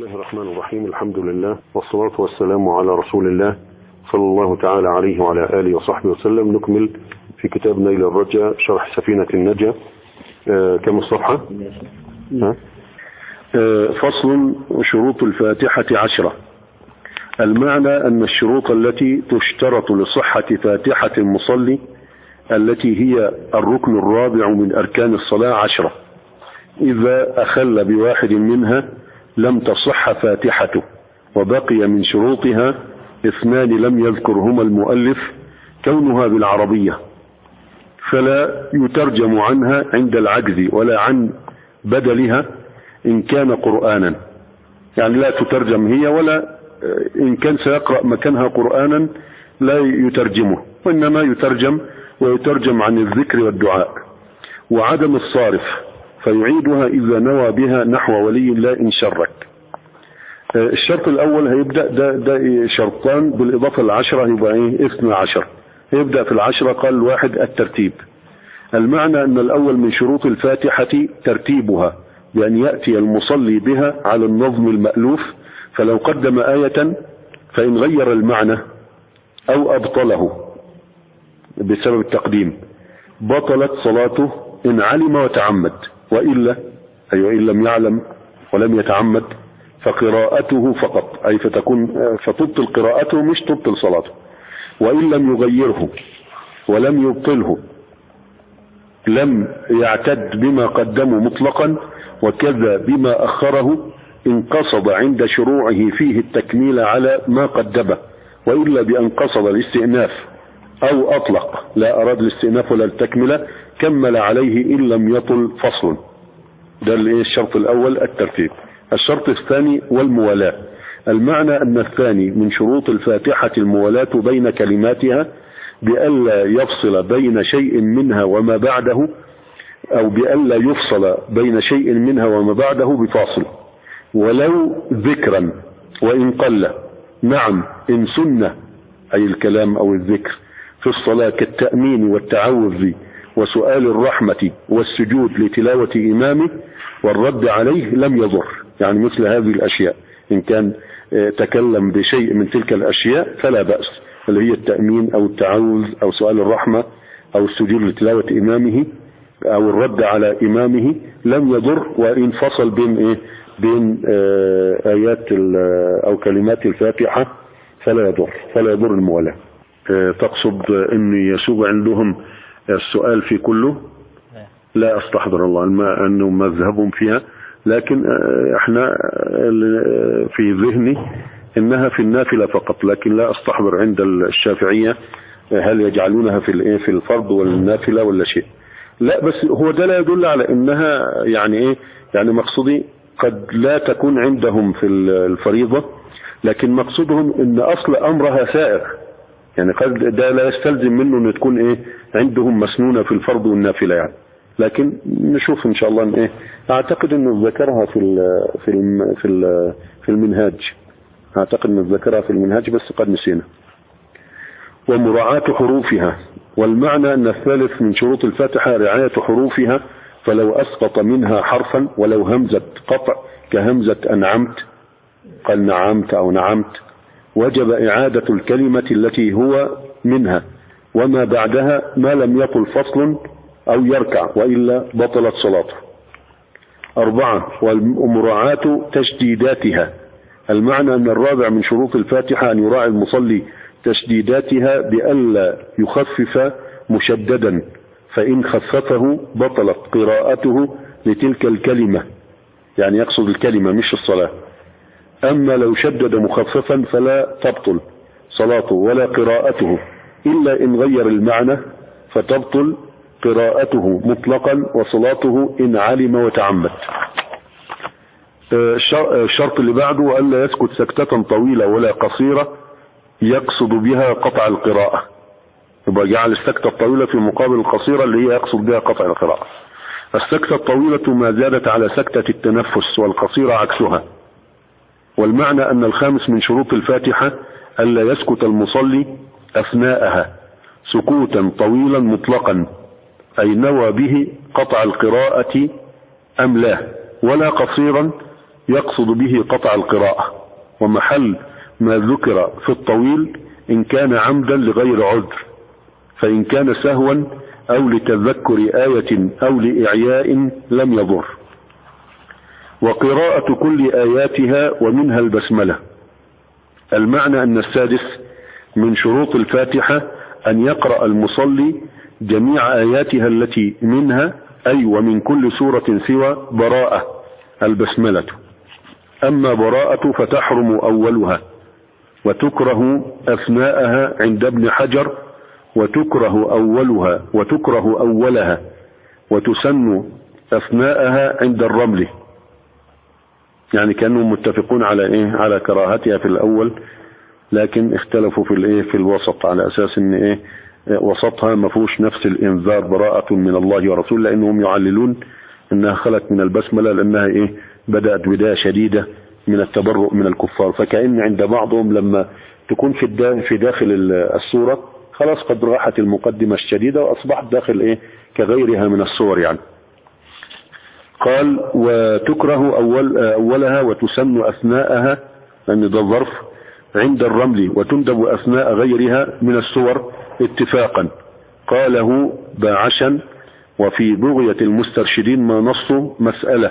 الله الرحمن الرحيم. الحمد لله والصلاة والسلام على رسول الله صلى الله تعالى عليه وعلى آله وصحبه وسلم. نكمل في كتاب نيل الرجاء شرح سفينة النجا. كم الصفحة؟ فصل شروط الفاتحة 10. المعنى أن الشروط التي تشترط لصحة فاتحة المصلي التي هي الركن الرابع من أركان الصلاة 10. إذا أخل بواحد منها لم تصح فاتحته، وبقي من شروطها 2 لم يذكرهما المؤلف، كونها بالعربية فلا يترجم عنها عند العجز ولا عن بدلها إن كان قرآنا، يعني لا تترجم هي، ولا إن كان سيقرأ مكانها قرآنا لا يترجمه، وإنما يترجم ويترجم عن الذكر والدعاء. وعدم الصارف فيعيدها إذا نوى بها نحو ولي الله إن شرك. الشرط الأول هيبدأ ده شرطان بالإضافة ل10 يبقى 12. هيبدأ في 10 قال 1 الترتيب. المعنى أن الأول من شروط الفاتحة ترتيبها بأن يأتي المصلي بها على النظم المألوف، فلو قدم آية فإن غير المعنى أو أبطله بسبب التقديم بطلت صلاته إن علم وتعمد، وإلا إن لم يعلم ولم يتعمد فقراءته فقط، أي فتبطل قراءته مش تبطل صلاته. وإن لم يغيره ولم يبطله لم يعتد بما قدمه مطلقا، وكذا بما أخره إن قصد عند شروعه فيه التكميل على ما قدمه، وإلا بأن قصد الاستئناف أو أطلق لا أراد الاستئناف ولا التكملة كمل عليه إن لم يطل فصل. ده الشرط الأول الترتيب. الشرط الثاني والموالاة. المعنى أن الثاني من شروط الفاتحة الموالاة بين كلماتها بألا يفصل بين شيء منها وما بعده، أو بألا يفصل بين شيء منها وما بعده بفاصل، ولو ذكرا وإن قل. نعم إن سنة أي الكلام أو الذكر في الصلاة كالتأمين والتعوذ وسؤال الرحمة والسجود لتلاوة إمامه والرد عليه لم يضر، يعني مثل هذه الأشياء إن كان تكلم بشيء من تلك الأشياء فلا بأس، اللي هي التأمين أو التعوذ أو سؤال الرحمة أو السجود لتلاوة إمامه أو الرد على إمامه لم يضر، وإن فصل بين آيات أو كلمات الفاتحة فلا يضر الموالاة. تقصد أن يسوق عندهم السؤال في كله؟ لا أستحضر الله أنه مذهبهم فيها، لكن احنا في ذهني انها في النافلة فقط، لكن لا استحضر عند الشافعية هل يجعلونها في الفرض والنافلة ولا شيء. لا بس هو ده لا يدل على انها يعني مقصودي قد لا تكون عندهم في الفريضة، لكن مقصودهم ان اصل امرها سائر، يعني قد ده لا يستلزم منه ان تكون عندهم مسنونة في الفرض والنافلة يعني. لكن نشوف ان شاء الله اعتقد انه ذكرها في المنهاج، اعتقد انه ذكرها في المنهاج بس قد نسينا. ومراعاة حروفها. والمعنى ان الثالث من شروط الفاتحة رعاية حروفها، فلو اسقط منها حرفا ولو همزة قطع كهمزة انعمت قال نعمت او نعمت وجب اعادة الكلمة التي هو منها وما بعدها ما لم يطل فصل أو يركع، وإلا بطلت صلاته. 4 ومراعاة تشديداتها. المعنى أن الرابع من شروط الفاتحة أن يراعي المصلي تشديداتها بألا يخفف مشددا، فإن خففه بطلت قراءته لتلك الكلمة، يعني يقصد الكلمة مش الصلاة. أما لو شدد مخففا فلا تبطل صلاته ولا قراءته، إلا إن غير المعنى فتبطل قراءته مطلقا وصلاته إن علم وتعمد. الشرط اللي بعده ألا يسكت سكتة طويلة ولا قصيرة يقصد بها قطع القراءة، يبقى جعل السكتة الطويلة في مقابل القصيرة اللي هي يقصد بها قطع القراءة. السكتة الطويلة ما زادت على سكتة التنفس، والقصيرة عكسها. والمعنى أن الخامس من شروط الفاتحة ألا يسكت المصلي أثناءها سكوتا طويلا مطلقا، أي نوى به قطع القراءة أم لا، ولا قصيرا يقصد به قطع القراءة، ومحل ما ذكر في الطويل إن كان عمدا لغير عذر، فإن كان سهوا أو لتذكر آية أو لإعياء لم يضر. وقراءة كل آياتها ومنها البسملة. المعنى أن السادس من شروط الفاتحة أن يقرأ المصلي جميع آياتها التي منها، أي ومن كل سورة سوى براءة البسملة. أما براءة فتحرم أولها، وتكره أثناءها عند ابن حجر، وتكره أولها وتسن أثناءها عند الرمل. يعني كانوا متفقون على كراهتها في الأول، لكن اختلفوا في الوسط، على أساس ان وسطها ما فيهوش نفس الإنذار براءة من الله ورسوله، لأنهم يعللون أنها خلت من البسملة لأنها بدأت بداية شديدة من التبرؤ من الكفار. فكأن عند بعضهم لما تكون في داخل السورة خلاص قد راحت المقدمة الشديدة وأصبحت داخل كغيرها من الصور يعني. قال وتكره أولها وتسن أثناءها، لأن ده الظرف، عند الرمل، وتندب أثناء غيرها من السور اتفاقا. قاله باعشا. وفي بغية المسترشدين ما نصه مسألة.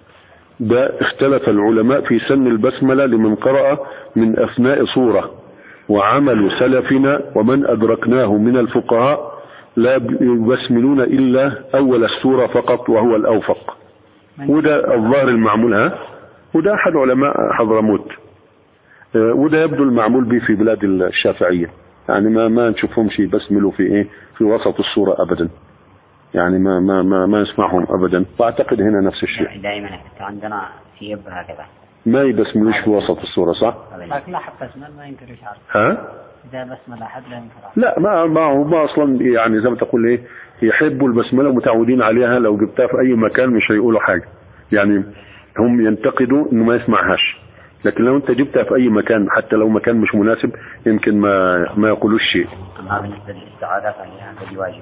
اختلف العلماء في سن البسملة لمن قرأ من أثناء صورة، وعمل سلفنا ومن أدركناه من الفقهاء لا يبسملون إلا أول السورة فقط، وهو الأوفق. وده الظاهر المعمول، وده أحد علماء حضرموت، وده يبدو المعمول به في بلاد الشافعية، يعني ما نشوفهمش يبسملوا في وسط السورة أبدا، يعني ما نسمعهم أبدا. وأعتقد هنا نفس الشيء دائما عندنا في هكذا ما يبسملوش في وسط السورة، صح؟ لكن لا حتى بسمل ما ينكر يشعر. إذا بسمل أحد لا ينكر. لا ما أصلا، يعني زي ما تقول يحبوا البسملة متعودين عليها، لو جبتها في أي مكان مش هيقولوا حاجة، يعني هم ينتقدوا إنه ما يسمعهاش، لكن لو أنت جبتها في أي مكان حتى لو مكان مش مناسب يمكن ما يقولوش شيء. أما بالنسبة للاستعاذة فهي واجب.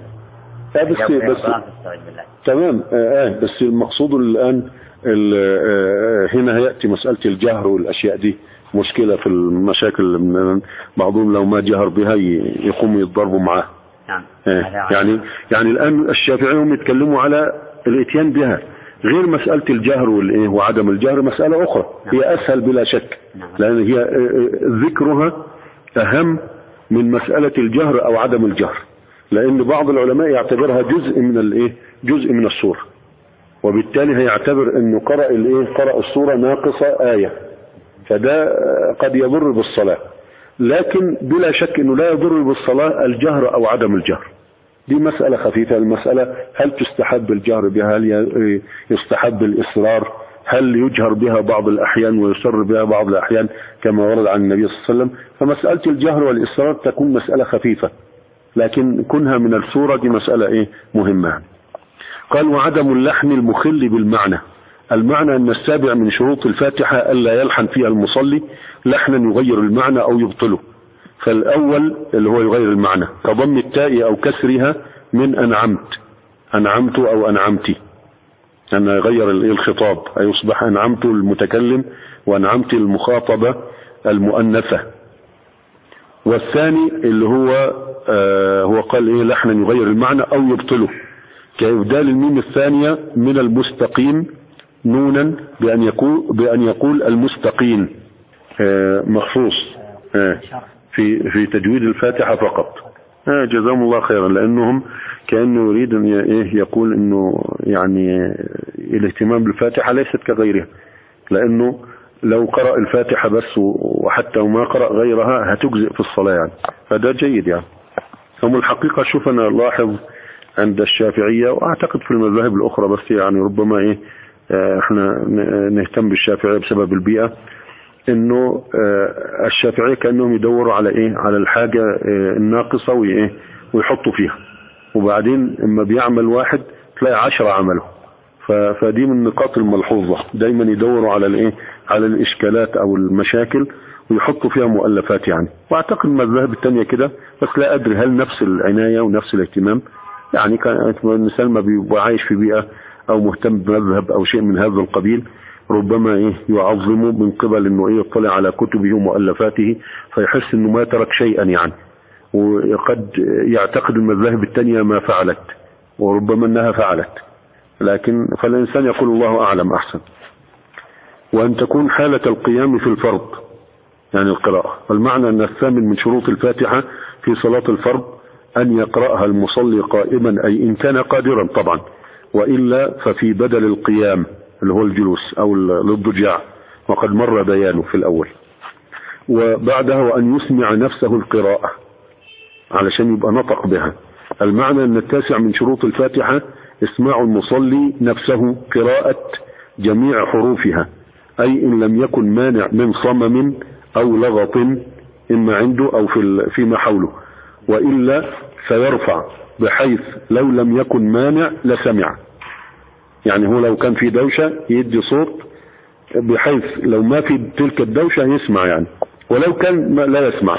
بس تمام. بس المقصود الآن هنا يأتي مسألة الجهر والأشياء دي مشكلة في المشاكل، بعضهم لو ما جهر بها يقوموا يتضربوا معاه. يعني الآن الشافعيهم يتكلموا على الاتيان بها، غير مسألة الجهر وعدم الجهر مسألة أخرى هي أسهل بلا شك، لأن هي ذكرها أهم من مسألة الجهر أو عدم الجهر، لأن بعض العلماء يعتبرها جزء من السورة، وبالتالي هيعتبر أنه قرأ السورة ناقصة آية، فده قد يضر بالصلاة. لكن بلا شك أنه لا يضر بالصلاة الجهر أو عدم الجهر، دي مسألة خفيفة. المسألة هل تستحب الجهر بها، هل يستحب الإصرار، هل يجهر بها بعض الأحيان ويسر بها بعض الأحيان كما ورد عن النبي صلى الله عليه وسلم. فمسألة الجهر والإصرار تكون مسألة خفيفة، لكن كونها من السورة دي مسألة مهمة. قال وعدم اللحن المخل بالمعنى. المعنى أن السابع من شروط الفاتحة ألا يلحن فيها المصلي لحنا يغير المعنى أو يبطله. فالأول اللي هو يغير المعنى كضم التاء أو كسرها من أنعمت أو أنعمتي، أن يغير الخطاب، يصبح أنعمت المتكلم وأنعمت المخاطبة المؤنثة. والثاني اللي هو قال لحنا يغير المعنى أو يبطله، كإبدال الميم الثانية من المستقيم نونا بأن يقول المستقيم مخصوص في تجويد الفاتحة فقط. جزاهم الله خيرا، لأنهم كأنه يريد أن يقول أنه يعني الاهتمام بالفاتحة ليست كغيرها، لأنه لو قرأ الفاتحة بس وحتى وما قرأ غيرها هتجزئ في الصلاة يعني، فده جيد يعني. هم الحقيقة شوف أنا لاحظ عند الشافعية وأعتقد في المذاهب الأخرى، بس يعني ربما احنا نهتم بالشافعية بسبب البيئة، انه الشافعية كأنهم يدوروا على الحاجة الناقصة ويحطوا فيها، وبعدين اما بيعمل واحد تلاقي 10 عمله. فدي من النقاط الملحوظة، دايما يدوروا على الإشكالات أو المشاكل ويحطوا فيها مؤلفات يعني. واعتقد المذاهب التانية كده، بس لا أدري هل نفس العناية ونفس الاهتمام. يعني كان الإنسان ما بيبقى عايش في بيئة أو مهتم بمذهب أو شيء من هذا القبيل ربما يعظم من قبل انه يطلع على كتبه ومؤلفاته فيحس انه ما ترك شيئا يعني، وقد يعتقد المذاهب التانية ما فعلت وربما انها فعلت، لكن فالانسان يقول الله اعلم احسن. وان تكون حالة القيام في الفرض يعني القراءة، والمعنى ان الثامن من شروط الفاتحة في صلاة الفرض ان يقرأها المصلي قائما، اي ان كان قادرا طبعا، وإلا ففي بدل القيام اللي هو الجلوس أو الاضطجاع، وقد مر بيانه في الأول. وبعدها وأن يسمع نفسه القراءة علشان يبقى نطق بها. المعنى أن التاسع من شروط الفاتحة اسماع المصلي نفسه قراءة جميع حروفها، أي إن لم يكن مانع من صمم أو لغط إما عنده أو فيما حوله، وإلا فيرفع بحيث لو لم يكن مانع لسمع. يعني هو لو كان في دوشة يدي صوت بحيث لو ما في تلك الدوشة يسمع يعني، ولو كان لا يسمع.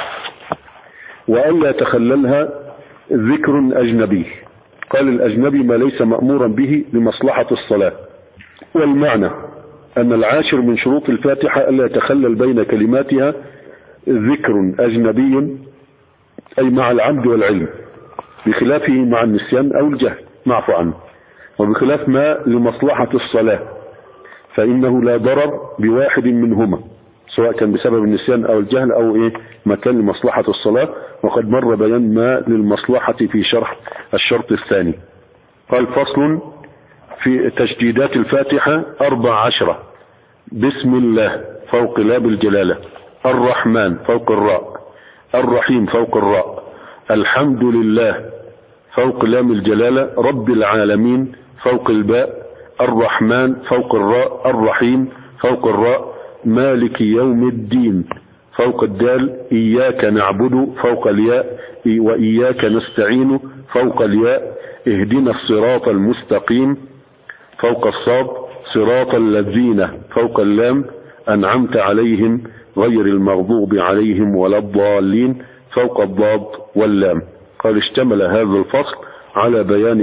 وألا يتخللها ذكر أجنبي، قال الأجنبي ما ليس مأمورا به لمصلحة الصلاة. والمعنى أن العاشر من شروط الفاتحة ألا يتخلل بين كلماتها ذكر أجنبي، أي مع العمد والعلم، بخلافه مع النسيان أو الجهل معفو عنه، وبخلاف ما لمصلحة الصلاة فإنه لا ضرر بواحد منهما، سواء كان بسبب النسيان أو الجهل أو ما كان لمصلحة الصلاة. وقد مر بيان ما للمصلحة في شرح الشرط الثاني. قال فصل في تشديدات الفاتحة 14: بسم الله فوق لام الجلالة، الرحمن فوق الراء، الرحيم فوق الراء، الحمد لله فوق لام الجلالة، رب العالمين فوق الباء، الرحمن فوق الراء، الرحيم فوق الراء، مالك يوم الدين فوق الدال، إياك نعبد فوق الياء، وإياك نستعين فوق الياء، اهدنا الصراط المستقيم فوق الصاد، صراط الذين فوق اللام، أنعمت عليهم غير المغضوب عليهم ولا الضالين فوق الضاد واللام. قال اشتمل هذا الفصل على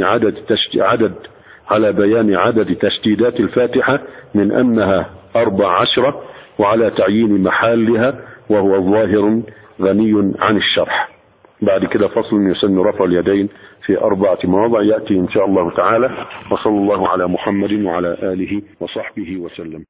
بيان عدد تشديدات الفاتحة من أنها 14، وعلى تعيين محلها وهو ظاهر غني عن الشرح. بعد كده فصل يسن رفع اليدين في 4 مواضع يأتي إن شاء الله تعالى. وصلى الله على محمد وعلى آله وصحبه وسلم.